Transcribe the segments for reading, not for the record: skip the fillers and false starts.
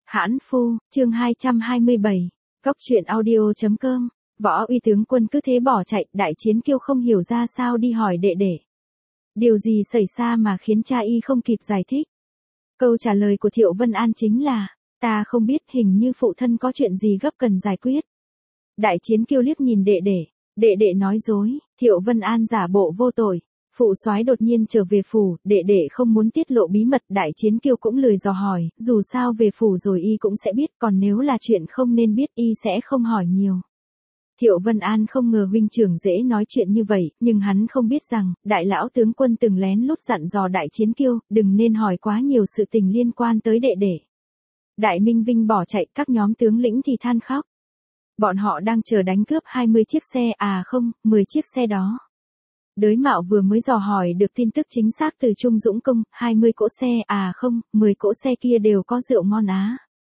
Hãn phu, chương 227. Cốc truyện audio.com. Võ Uy tướng quân cứ thế bỏ chạy, Đại Chiến Kiêu không hiểu ra sao đi hỏi đệ đệ. Điều gì xảy ra mà khiến cha y không kịp giải thích? Câu trả lời của Thiệu Vân An chính là, ta không biết, hình như phụ thân có chuyện gì gấp cần giải quyết. Đại Chiến Kiêu liếc nhìn đệ đệ nói dối, Thiệu Vân An giả bộ vô tội. Phụ soái đột nhiên trở về phủ, đệ đệ không muốn tiết lộ bí mật, Đại Chiến Kiêu cũng lười dò hỏi, dù sao về phủ rồi y cũng sẽ biết, còn nếu là chuyện không nên biết y sẽ không hỏi nhiều. Thiệu Vân An không ngờ huynh trưởng dễ nói chuyện như vậy, nhưng hắn không biết rằng, đại lão tướng quân từng lén lút dặn dò Đại Chiến Kiêu, đừng nên hỏi quá nhiều sự tình liên quan tới đệ đệ. Đại Minh Vinh bỏ chạy, các nhóm tướng lĩnh thì than khóc. Bọn họ đang chờ đánh cướp 20 chiếc xe, 10 chiếc xe đó. Đới Mạo vừa mới dò hỏi được tin tức chính xác từ Trung Dũng Công, 20 cỗ xe, 10 cỗ xe kia đều có rượu ngon á.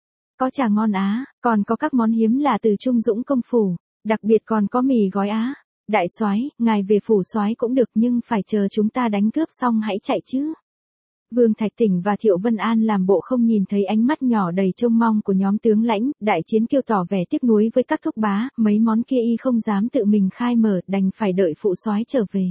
Có trà ngon á, còn có các món hiếm là từ Trung Dũng Công phủ, đặc biệt còn có mì gói á. Đại soái, ngài về phủ soái cũng được nhưng phải chờ chúng ta đánh cướp xong hãy chạy chứ. Vương Thạch Tỉnh và Thiệu Vân An làm bộ không nhìn thấy ánh mắt nhỏ đầy trông mong của nhóm tướng lãnh, Đại Chiến Kiêu tỏ vẻ tiếc nuối với các thúc bá, mấy món kia y không dám tự mình khai mở, đành phải đợi phụ soái trở về.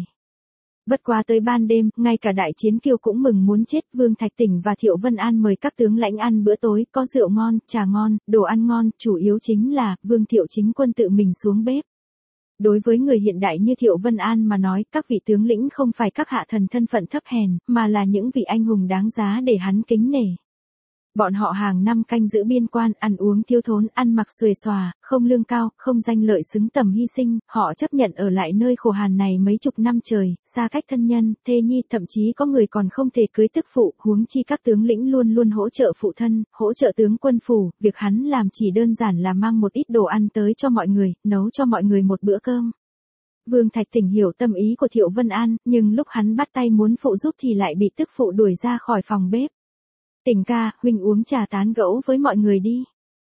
Bất quá tới ban đêm, ngay cả Đại Chiến Kiêu cũng mừng muốn chết, Vương Thạch Tỉnh và Thiệu Vân An mời các tướng lãnh ăn bữa tối, có rượu ngon, trà ngon, đồ ăn ngon, chủ yếu chính là, Vương Thiệu chính quân tự mình xuống bếp. Đối với người hiện đại như Thiệu Vân An mà nói, các vị tướng lĩnh không phải các hạ thần thân phận thấp hèn, mà là những vị anh hùng đáng giá để hắn kính nể. Bọn họ hàng năm canh giữ biên quan, ăn uống thiếu thốn, ăn mặc xuề xòa, không lương cao, không danh lợi xứng tầm hy sinh, họ chấp nhận ở lại nơi khổ hàn này mấy chục năm trời, xa cách thân nhân, thê nhi, thậm chí có người còn không thể cưới tức phụ, huống chi các tướng lĩnh luôn luôn hỗ trợ phụ thân, hỗ trợ tướng quân phủ, việc hắn làm chỉ đơn giản là mang một ít đồ ăn tới cho mọi người, nấu cho mọi người một bữa cơm. Vương Thạch Tỉnh hiểu tâm ý của Thiệu Vân An, nhưng lúc hắn bắt tay muốn phụ giúp thì lại bị tức phụ đuổi ra khỏi phòng bếp. Tỉnh ca, huynh uống trà tán gẫu với mọi người đi.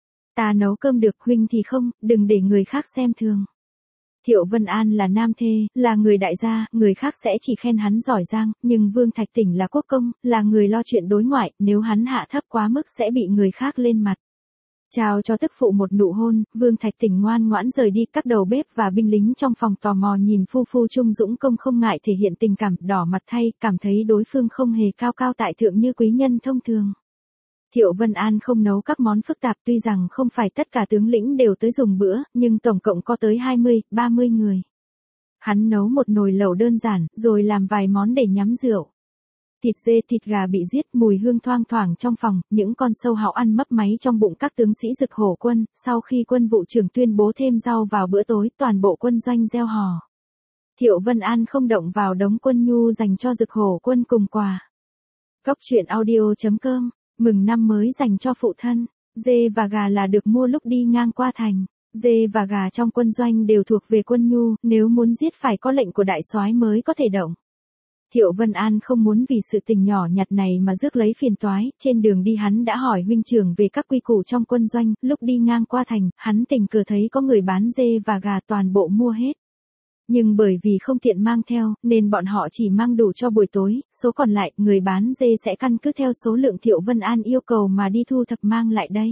Ta nấu cơm được, huynh thì không, đừng để người khác xem thường. Thiệu Vân An là nam thê, là người đại gia, người khác sẽ chỉ khen hắn giỏi giang, nhưng Vương Thạch Tỉnh là quốc công, là người lo chuyện đối ngoại, nếu hắn hạ thấp quá mức sẽ bị người khác lên mặt. Chào cho tức phụ một nụ hôn, Vương Thạch Tỉnh ngoan ngoãn rời đi, các đầu bếp và binh lính trong phòng tò mò nhìn phu Trung Dũng Công không ngại thể hiện tình cảm, đỏ mặt thay, cảm thấy đối phương không hề cao cao tại thượng như quý nhân thông thường. Thiệu Vân An không nấu các món phức tạp, tuy rằng không phải tất cả tướng lĩnh đều tới dùng bữa, nhưng tổng cộng có tới 20-30 người. Hắn nấu một nồi lẩu đơn giản, rồi làm vài món để nhắm rượu. Thịt dê, thịt gà bị giết, mùi hương thoang thoảng trong phòng, những con sâu hạo ăn mấp máy trong bụng các tướng sĩ Dực Hổ quân, sau khi quân vụ trưởng tuyên bố thêm rau vào bữa tối, toàn bộ quân doanh reo hò. Thiệu Vân An không động vào đống quân nhu dành cho Dực Hổ quân cùng quà. Cốc truyện audio.com, mừng năm mới dành cho phụ thân, dê và gà là được mua lúc đi ngang qua thành. Dê và gà trong quân doanh đều thuộc về quân nhu, nếu muốn giết phải có lệnh của đại soái mới có thể động. Thiệu Vân An không muốn vì sự tình nhỏ nhặt này mà rước lấy phiền toái, trên đường đi hắn đã hỏi huynh trưởng về các quy củ trong quân doanh, lúc đi ngang qua thành, hắn tình cờ thấy có người bán dê và gà toàn bộ mua hết. Nhưng bởi vì không tiện mang theo, nên bọn họ chỉ mang đủ cho buổi tối, số còn lại, người bán dê sẽ căn cứ theo số lượng Thiệu Vân An yêu cầu mà đi thu thập mang lại đây.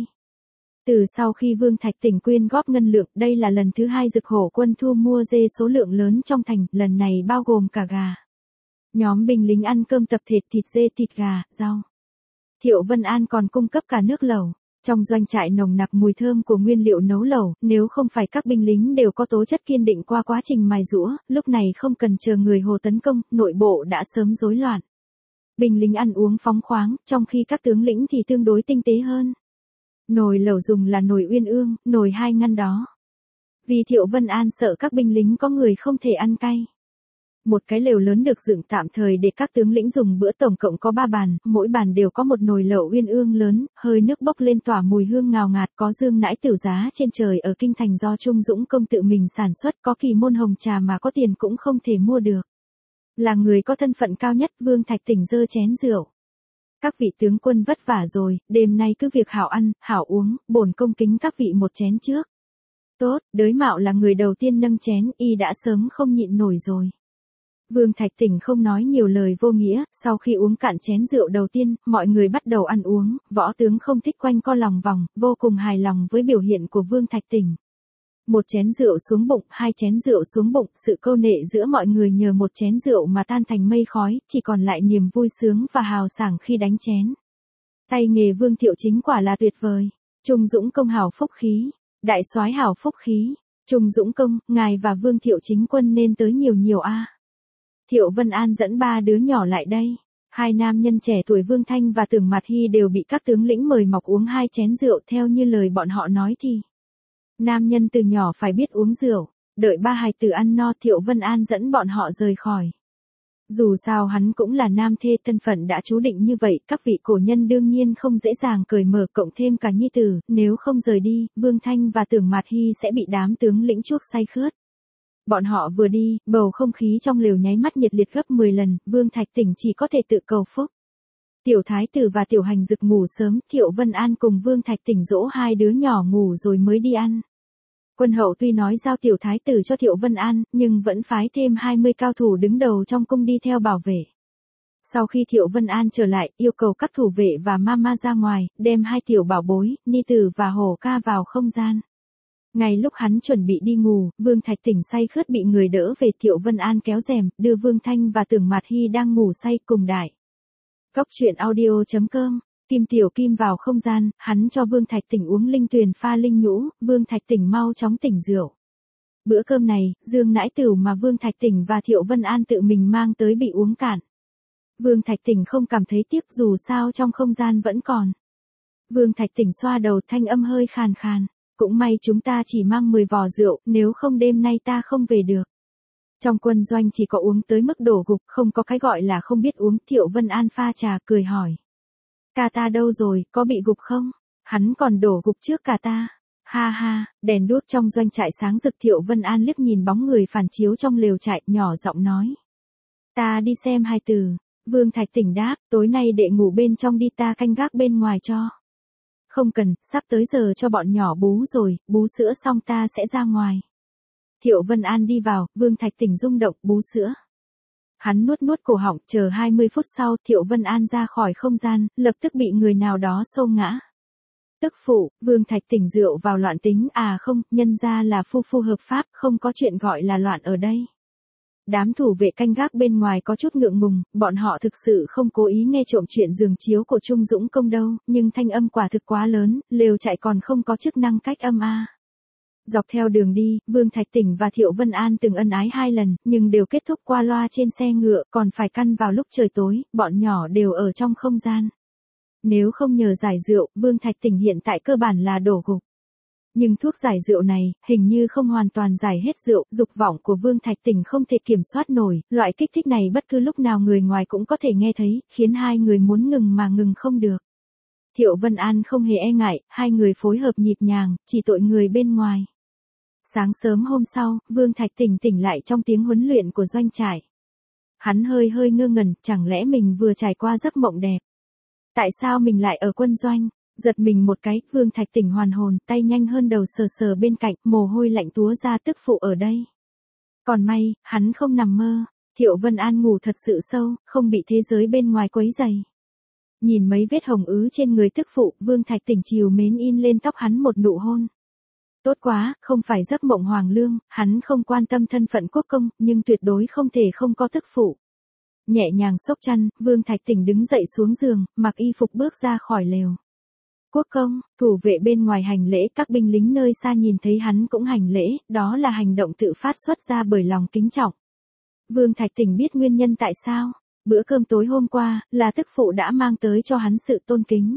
Từ sau khi Vương Thạch Tỉnh quyên góp ngân lượng, đây là lần thứ 2 Dực Hổ quân thu mua dê số lượng lớn trong thành, lần này bao gồm cả gà. Nhóm binh lính ăn cơm tập thể, thịt dê, thịt gà, rau. Thiệu Vân An còn cung cấp cả nước lẩu. Trong doanh trại nồng nặc mùi thơm của nguyên liệu nấu lẩu, nếu không phải các binh lính đều có tố chất kiên định qua quá trình mài giũa, lúc này không cần chờ người Hồ tấn công, nội bộ đã sớm rối loạn. Binh lính ăn uống phóng khoáng, trong khi các tướng lĩnh thì tương đối tinh tế hơn. Nồi lẩu dùng là nồi Uyên Ương, nồi 2 ngăn đó. Vì Thiệu Vân An sợ các binh lính có người không thể ăn cay. Một cái lều lớn được dựng tạm thời để các tướng lĩnh dùng bữa, tổng cộng có 3 bàn, mỗi bàn đều có một nồi lẩu Uyên Ương lớn, hơi nước bốc lên tỏa mùi hương ngào ngạt, có dương nãi tửu giá trên trời ở kinh thành do Trung Dũng Công tự mình sản xuất, có kỳ môn hồng trà mà có tiền cũng không thể mua được. Là người có thân phận cao nhất, Vương Thạch Tỉnh giơ chén rượu. Các vị tướng quân vất vả rồi, đêm nay cứ việc hảo ăn, hảo uống, bổn công kính các vị một chén trước. Tốt, Đới Mạo là người đầu tiên nâng chén, y đã sớm không nhịn nổi rồi. Vương Thạch Tỉnh không nói nhiều lời vô nghĩa, sau khi uống cạn chén rượu đầu tiên, mọi người bắt đầu ăn uống, võ tướng không thích quanh co lòng vòng, vô cùng hài lòng với biểu hiện của Vương Thạch Tỉnh. Một chén rượu xuống bụng, hai chén rượu xuống bụng, sự câu nệ giữa mọi người nhờ một chén rượu mà tan thành mây khói, chỉ còn lại niềm vui sướng và hào sảng khi đánh chén. Tay nghề Vương Thiệu Chính quả là tuyệt vời. Trung Dũng Công hảo phúc khí, đại soái hảo phúc khí, Trung Dũng Công, ngài và Vương Thiệu Chính quân nên tới nhiều nhiều a. Thiệu Vân An dẫn ba đứa nhỏ lại đây. Hai nam nhân trẻ tuổi Vương Thanh và Tưởng Mạt Hy đều bị các tướng lĩnh mời mọc uống hai chén rượu theo như lời bọn họ nói thì. Nam nhân từ nhỏ phải biết uống rượu, đợi ba hài tử ăn no Thiệu Vân An dẫn bọn họ rời khỏi. Dù sao hắn cũng là nam thê, thân phận đã chú định như vậy, các vị cổ nhân đương nhiên không dễ dàng cởi mở, cộng thêm cả nhi tử, nếu không rời đi, Vương Thanh và Tưởng Mạt Hy sẽ bị đám tướng lĩnh chuốc say khướt. Bọn họ vừa đi, bầu không khí trong lều nháy mắt nhiệt liệt gấp 10 lần, Vương Thạch Tỉnh chỉ có thể tự cầu phúc. Tiểu Thái Tử và Tiểu Hành Dực ngủ sớm, Thiệu Vân An cùng Vương Thạch Tỉnh dỗ hai đứa nhỏ ngủ rồi mới đi ăn. Quân hậu tuy nói giao Tiểu Thái Tử cho Thiệu Vân An, nhưng vẫn phái thêm 20 cao thủ đứng đầu trong cung đi theo bảo vệ. Sau khi Thiệu Vân An trở lại, yêu cầu các thủ vệ và mama ra ngoài, đem hai tiểu bảo bối, Ni Tử và Hổ Ca vào không gian. Ngay lúc hắn chuẩn bị đi ngủ, Vương Thạch Tỉnh say khướt bị người đỡ về, Thiệu Vân An kéo rèm, đưa Vương Thanh và Tưởng Mạt Hy đang ngủ say cùng đại. Cốc truyện audio.com, Kim Tiểu Kim vào không gian, hắn cho Vương Thạch Tỉnh uống linh tuyền pha linh nhũ, Vương Thạch Tỉnh mau chóng tỉnh rượu. Bữa cơm này, dương nãi tửu mà Vương Thạch Tỉnh và Thiệu Vân An tự mình mang tới bị uống cạn. Vương Thạch Tỉnh không cảm thấy tiếc, dù sao trong không gian vẫn còn. Vương Thạch Tỉnh xoa đầu, thanh âm hơi khàn khàn. Cũng may chúng ta chỉ mang 10 vò rượu, nếu không đêm nay ta không về được. Trong quân doanh chỉ có uống tới mức đổ gục, không có cái gọi là không biết uống. Thiệu Vân An pha trà cười hỏi. Ca ta đâu rồi, có bị gục không? Hắn còn đổ gục trước cả ta. Ha ha, đèn đuốc trong doanh trại sáng rực. Thiệu Vân An liếc nhìn bóng người phản chiếu trong lều trại, nhỏ giọng nói. Ta đi xem hai từ. Vương Thạch Tỉnh đáp, tối nay đệ ngủ bên trong đi, ta canh gác bên ngoài cho. Không cần, sắp tới giờ cho bọn nhỏ bú rồi, bú sữa xong ta sẽ ra ngoài. Thiệu Vân An đi vào, Vương Thạch Tỉnh rung động, bú sữa. Hắn nuốt nuốt cổ họng, chờ 20 phút sau, Thiệu Vân An ra khỏi không gian, lập tức bị người nào đó xô ngã. Tức phụ, Vương Thạch Tỉnh rượu vào loạn tính, à không, nhân ra là phu phu hợp pháp, không có chuyện gọi là loạn ở đây. Đám thủ vệ canh gác bên ngoài có chút ngượng ngùng, bọn họ thực sự không cố ý nghe trộm chuyện giường chiếu của Trung Dũng Công đâu, nhưng thanh âm quả thực quá lớn, lều trại còn không có chức năng cách âm a. Dọc theo đường đi, Vương Thạch Tỉnh và Thiệu Vân An từng ân ái 2 lần, nhưng đều kết thúc qua loa trên xe ngựa, còn phải căn vào lúc trời tối, bọn nhỏ đều ở trong không gian. Nếu không nhờ giải rượu, Vương Thạch Tỉnh hiện tại cơ bản là đổ gục. Nhưng thuốc giải rượu này, hình như không hoàn toàn giải hết rượu, dục vọng của Vương Thạch Tỉnh không thể kiểm soát nổi, loại kích thích này bất cứ lúc nào người ngoài cũng có thể nghe thấy, khiến hai người muốn ngừng mà ngừng không được. Thiệu Vân An không hề e ngại, hai người phối hợp nhịp nhàng, chỉ tội người bên ngoài. Sáng sớm hôm sau, Vương Thạch Tỉnh tỉnh lại trong tiếng huấn luyện của doanh trại. Hắn hơi ngơ ngẩn, chẳng lẽ mình vừa trải qua giấc mộng đẹp? Tại sao mình lại ở quân doanh? Giật mình một cái, Vương Thạch Tỉnh hoàn hồn, tay nhanh hơn đầu sờ sờ bên cạnh, mồ hôi lạnh túa ra, tức phụ ở đây. Còn may, hắn không nằm mơ, Thiệu Vân An ngủ thật sự sâu, không bị thế giới bên ngoài quấy rầy. Nhìn mấy vết hồng ứ trên người tức phụ, Vương Thạch Tỉnh trìu mến in lên tóc hắn một nụ hôn. Tốt quá, không phải giấc mộng hoàng lương, hắn không quan tâm thân phận quốc công, nhưng tuyệt đối không thể không có tức phụ. Nhẹ nhàng xốc chăn, Vương Thạch Tỉnh đứng dậy xuống giường, mặc y phục bước ra khỏi lều. Quốc công, thủ vệ bên ngoài hành lễ, các binh lính nơi xa nhìn thấy hắn cũng hành lễ, đó là hành động tự phát xuất ra bởi lòng kính trọng. Vương Thạch Tỉnh biết nguyên nhân tại sao, bữa cơm tối hôm qua, là tức phụ đã mang tới cho hắn sự tôn kính.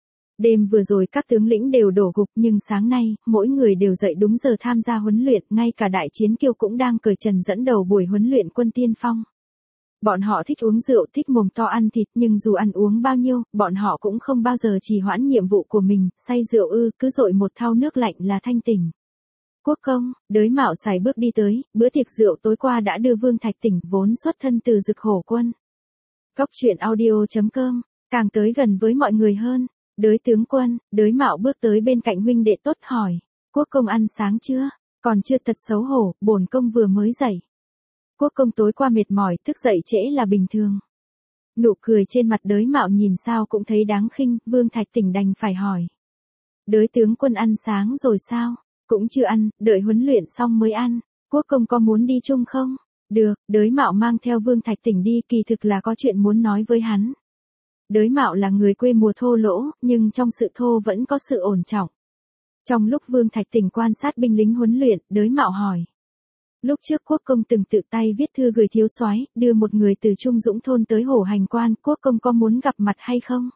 Đêm vừa rồi các tướng lĩnh đều đổ gục, nhưng sáng nay, mỗi người đều dậy đúng giờ tham gia huấn luyện, ngay cả đại chiến kiêu cũng đang cởi trần dẫn đầu buổi huấn luyện quân tiên phong. Bọn họ thích uống rượu, thích mồm to ăn thịt, nhưng dù ăn uống bao nhiêu, bọn họ cũng không bao giờ trì hoãn nhiệm vụ của mình, say rượu cứ dội một thau nước lạnh là thanh tỉnh. Quốc công, Đới Mạo Sài bước đi tới, bữa tiệc rượu tối qua đã đưa Vương Thạch Tỉnh, vốn xuất thân từ Dực Hổ quân. Cốc truyện audio.com, càng tới gần với mọi người hơn. Đới tướng quân, Đới Mạo bước tới bên cạnh huynh đệ tốt hỏi, quốc công ăn sáng chưa? Còn chưa, thật xấu hổ, bổn công vừa mới dậy. Quốc công tối qua mệt mỏi, thức dậy trễ là bình thường. Nụ cười trên mặt Đới Mạo nhìn sao cũng thấy đáng khinh, Vương Thạch Tỉnh đành phải hỏi. Đới tướng quân ăn sáng rồi sao? Cũng chưa ăn, đợi huấn luyện xong mới ăn. Quốc công có muốn đi chung không? Được, Đới Mạo mang theo Vương Thạch Tỉnh đi, kỳ thực là có chuyện muốn nói với hắn. Đới Mạo là người quê mùa thô lỗ, nhưng trong sự thô vẫn có sự ổn trọng. Trong lúc Vương Thạch Tỉnh quan sát binh lính huấn luyện, Đới Mạo hỏi. Lúc trước quốc công từng tự tay viết thư gửi thiếu soái, đưa một người từ Trung Dũng thôn tới Hổ Hành Quan, quốc công có muốn gặp mặt hay không?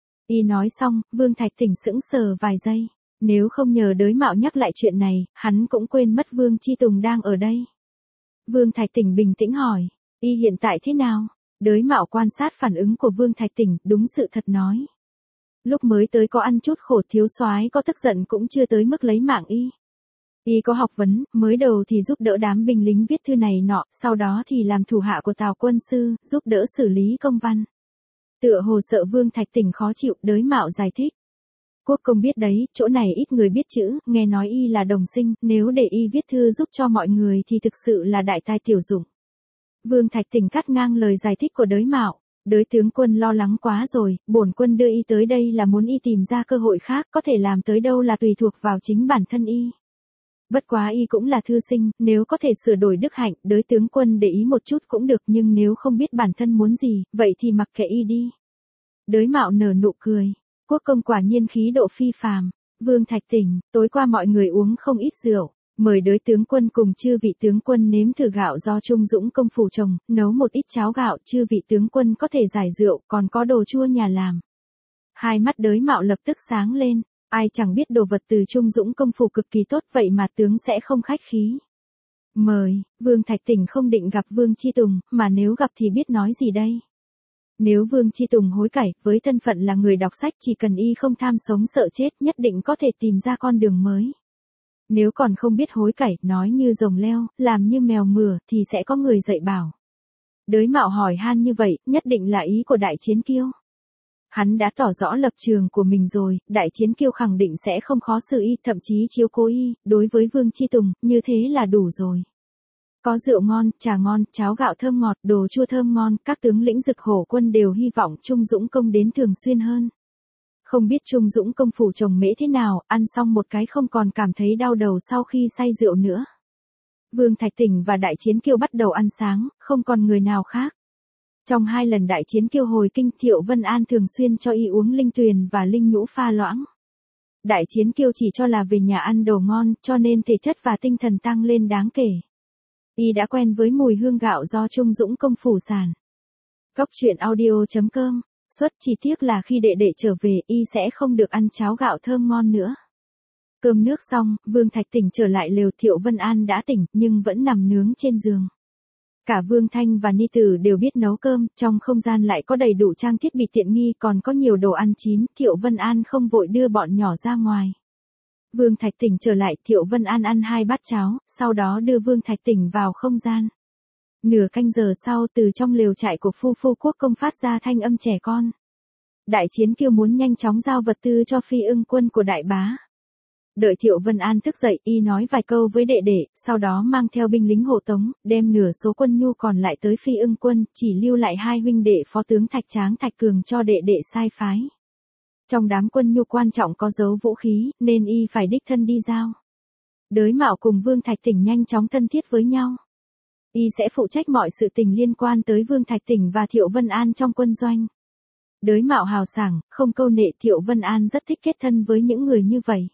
Y nói xong, Vương Thạch Tỉnh sững sờ vài giây. Nếu không nhờ Đới Mạo nhắc lại chuyện này, hắn cũng quên mất Vương Chi Tùng đang ở đây. Vương Thạch Tỉnh bình tĩnh hỏi, y hiện tại thế nào? Đới Mạo quan sát phản ứng của Vương Thạch Tỉnh, đúng sự thật nói. Lúc mới tới có ăn chút khổ, thiếu soái có tức giận cũng chưa tới mức lấy mạng y. Y có học vấn, mới đầu thì giúp đỡ đám binh lính viết thư này nọ, sau đó thì làm thủ hạ của Tào quân sư, giúp đỡ xử lý công văn. Tựa hồ sợ Vương Thạch Tỉnh khó chịu, Đới Mạo giải thích. Quốc công biết đấy, chỗ này ít người biết chữ, nghe nói y là đồng sinh, nếu để y viết thư giúp cho mọi người thì thực sự là đại tài tiểu dụng. Vương Thạch Tỉnh cắt ngang lời giải thích của Đới Mạo. Đới tướng quân lo lắng quá rồi, bổn quân đưa y tới đây là muốn y tìm ra cơ hội khác, có thể làm tới đâu là tùy thuộc vào chính bản thân y. Bất quá y cũng là thư sinh, nếu có thể sửa đổi đức hạnh, Đới tướng quân để ý một chút cũng được, nhưng nếu không biết bản thân muốn gì, vậy thì mặc kệ y đi. Đới Mạo nở nụ cười. Quốc công quả nhiên khí độ phi phàm. Vương Thạch Tỉnh, tối qua mọi người uống không ít rượu. Mời Đới tướng quân cùng chư vị tướng quân nếm thử gạo do Trung Dũng công phủ trồng, nấu một ít cháo gạo, chư vị tướng quân có thể giải rượu, còn có đồ chua nhà làm. Hai mắt Đới Mạo lập tức sáng lên, ai chẳng biết đồ vật từ Trung Dũng công phủ cực kỳ tốt, vậy mà tướng sẽ không khách khí. Mời, Vương Thạch Tỉnh không định gặp Vương Chi Tùng, mà nếu gặp thì biết nói gì đây? Nếu Vương Chi Tùng hối cải, với thân phận là người đọc sách, chỉ cần y không tham sống sợ chết, nhất định có thể tìm ra con đường mới. Nếu còn không biết hối cải, nói như rồng leo, làm như mèo mửa, thì sẽ có người dạy bảo. Đới Mạo hỏi han như vậy, nhất định là ý của Đại Chiến Kiêu. Hắn đã tỏ rõ lập trường của mình rồi, Đại Chiến Kiêu khẳng định sẽ không khó xử y, thậm chí chiếu cố y, đối với Vương Chi Tùng, như thế là đủ rồi. Có rượu ngon, trà ngon, cháo gạo thơm ngọt, đồ chua thơm ngon, các tướng lĩnh Dực Hổ quân đều hy vọng Trung Dũng công đến thường xuyên hơn. Không biết Trung Dũng công phủ trồng mễ thế nào, ăn xong một cái không còn cảm thấy đau đầu sau khi say rượu nữa. Vương Thạch Tỉnh và Đại Chiến Kiêu bắt đầu ăn sáng, không còn người nào khác. Trong 2 lần Đại Chiến Kiêu hồi kinh, Thiệu Vân An thường xuyên cho y uống linh tuyền và linh nhũ pha loãng. Đại Chiến Kiêu chỉ cho là về nhà ăn đồ ngon, cho nên thể chất và tinh thần tăng lên đáng kể. Y đã quen với mùi hương gạo do Trung Dũng công phủ sản. Cốc truyện audio.com. Suất chỉ tiếc là khi đệ đệ trở về, y sẽ không được ăn cháo gạo thơm ngon nữa. Cơm nước xong, Vương Thạch Tỉnh trở lại lều, Thiệu Vân An đã tỉnh, nhưng vẫn nằm nướng trên giường. Cả Vương Thanh và Ni Tử đều biết nấu cơm, trong không gian lại có đầy đủ trang thiết bị tiện nghi, còn có nhiều đồ ăn chín, Thiệu Vân An không vội đưa bọn nhỏ ra ngoài. Vương Thạch Tỉnh trở lại, Thiệu Vân An ăn 2 bát cháo, sau đó đưa Vương Thạch Tỉnh vào không gian. Nửa canh giờ sau, từ trong lều trại của Phu Phu Quốc công phát ra thanh âm trẻ con. Đại Chiến Kiêu muốn nhanh chóng giao vật tư cho Phi Ưng quân của đại bá. Đợi Thiệu Vân An thức dậy, y nói vài câu với đệ đệ, sau đó mang theo binh lính hộ tống, đem nửa số quân nhu còn lại tới Phi Ưng quân, chỉ lưu lại 2 huynh đệ phó tướng Thạch Tráng Thạch Cường cho đệ đệ sai phái. Trong đám quân nhu quan trọng có dấu vũ khí, nên y phải đích thân đi giao. Đới Mạo cùng Vương Thạch Tỉnh nhanh chóng thân thiết với nhau. Y sẽ phụ trách mọi sự tình liên quan tới Vương Thạch Tỉnh và Thiệu Vân An trong quân doanh. Đới Mạo hào sảng, không câu nệ, Thiệu Vân An rất thích kết thân với những người như vậy.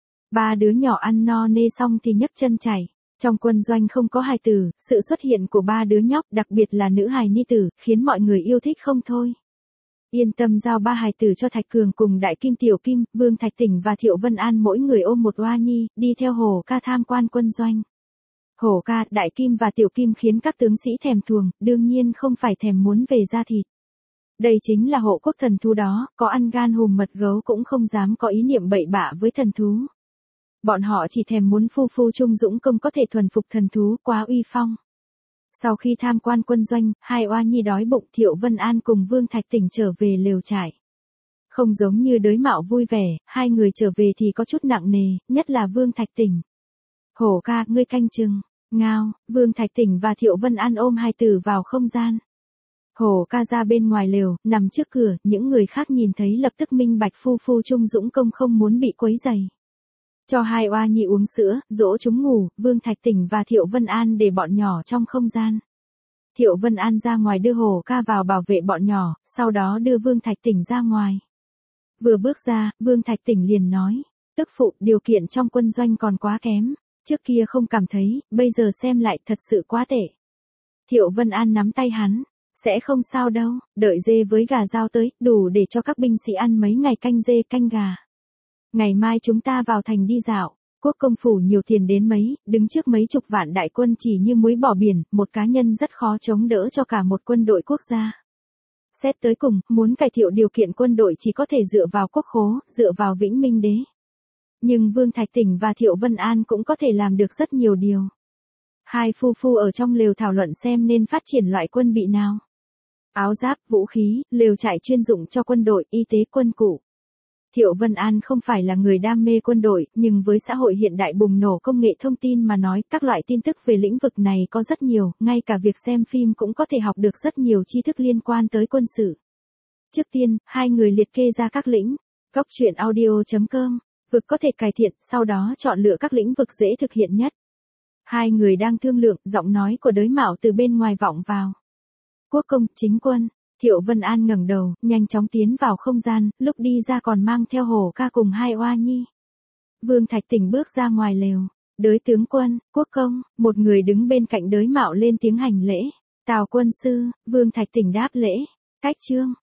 3 đứa nhỏ ăn no nê xong thì nhấc chân chảy. Trong quân doanh không có hài tử, sự xuất hiện của 3 đứa nhóc, đặc biệt là nữ hài Ni Tử, khiến mọi người yêu thích không thôi. Yên tâm giao 3 hài tử cho Thạch Cường cùng Đại Kim Tiểu Kim, Vương Thạch Tỉnh và Thiệu Vân An mỗi người ôm một oa nhi, đi theo Hổ Ca tham quan quân doanh. Hổ Ca, Đại Kim và Tiểu Kim khiến các tướng sĩ thèm thuồng, đương nhiên không phải thèm muốn về da thịt. Đây chính là hộ quốc thần thú đó, có ăn gan hùm mật gấu cũng không dám có ý niệm bậy bạ với thần thú. Bọn họ chỉ thèm muốn Phu Phu Trung Dũng công có thể thuần phục thần thú, quá uy phong. Sau khi tham quan quân doanh, 2 oa nhi đói bụng, Thiệu Vân An cùng Vương Thạch Tỉnh trở về lều trại. Không giống như Đới Mạo vui vẻ, 2 người trở về thì có chút nặng nề, nhất là Vương Thạch Tỉnh. Hổ Ca, ngươi canh chừng. Ngao, Vương Thạch Tỉnh và Thiệu Vân An ôm hai tử vào không gian. Hổ ca ra bên ngoài lều, nằm trước cửa, những người khác nhìn thấy lập tức minh bạch phu phu Trung Dũng Công không muốn bị quấy rầy. Cho hai oa nhi uống sữa, dỗ chúng ngủ, Vương Thạch Tỉnh và Thiệu Vân An để bọn nhỏ trong không gian. Thiệu Vân An ra ngoài đưa Hổ ca vào bảo vệ bọn nhỏ, sau đó đưa Vương Thạch Tỉnh ra ngoài. Vừa bước ra, Vương Thạch Tỉnh liền nói, tức phụ, điều kiện trong quân doanh còn quá kém, trước kia không cảm thấy, bây giờ xem lại thật sự quá tệ. Thiệu Vân An nắm tay hắn, sẽ không sao đâu, đợi dê với gà rau tới, đủ để cho các binh sĩ ăn mấy ngày canh dê canh gà. Ngày mai chúng ta vào thành đi dạo, quốc công phủ nhiều tiền đến mấy, đứng trước mấy chục vạn đại quân chỉ như muối bỏ biển, một cá nhân rất khó chống đỡ cho cả một quân đội quốc gia. Xét tới cùng, muốn cải thiện điều kiện quân đội chỉ có thể dựa vào quốc khố, dựa vào Vĩnh Minh Đế. Nhưng Vương Thạch Tỉnh và Thiệu Vân An cũng có thể làm được rất nhiều điều. Hai phu phu ở trong lều thảo luận xem nên phát triển loại quân bị nào. Áo giáp, vũ khí, lều trại chuyên dụng cho quân đội, y tế quân cụ. Thiệu Vân An không phải là người đam mê quân đội, nhưng với xã hội hiện đại bùng nổ công nghệ thông tin mà nói, các loại tin tức về lĩnh vực này có rất nhiều, ngay cả việc xem phim cũng có thể học được rất nhiều tri thức liên quan tới quân sự. Trước tiên, hai người liệt kê ra các lĩnh. Góc truyện audio.com, vực có thể cải thiện, sau đó chọn lựa các lĩnh vực dễ thực hiện nhất. Hai người đang thương lượng, giọng nói của Đới Mạo từ bên ngoài vọng vào. Quốc công, chính quân. Thiệu Vân An ngẩng đầu, nhanh chóng tiến vào không gian, lúc đi ra còn mang theo Hổ ca cùng hai oa nhi. Vương Thạch Tỉnh bước ra ngoài lều. Đới tướng quân, quốc công, một người đứng bên cạnh Đới Mạo lên tiếng hành lễ. Tào quân sư, Vương Thạch Tỉnh đáp lễ. Cách chương.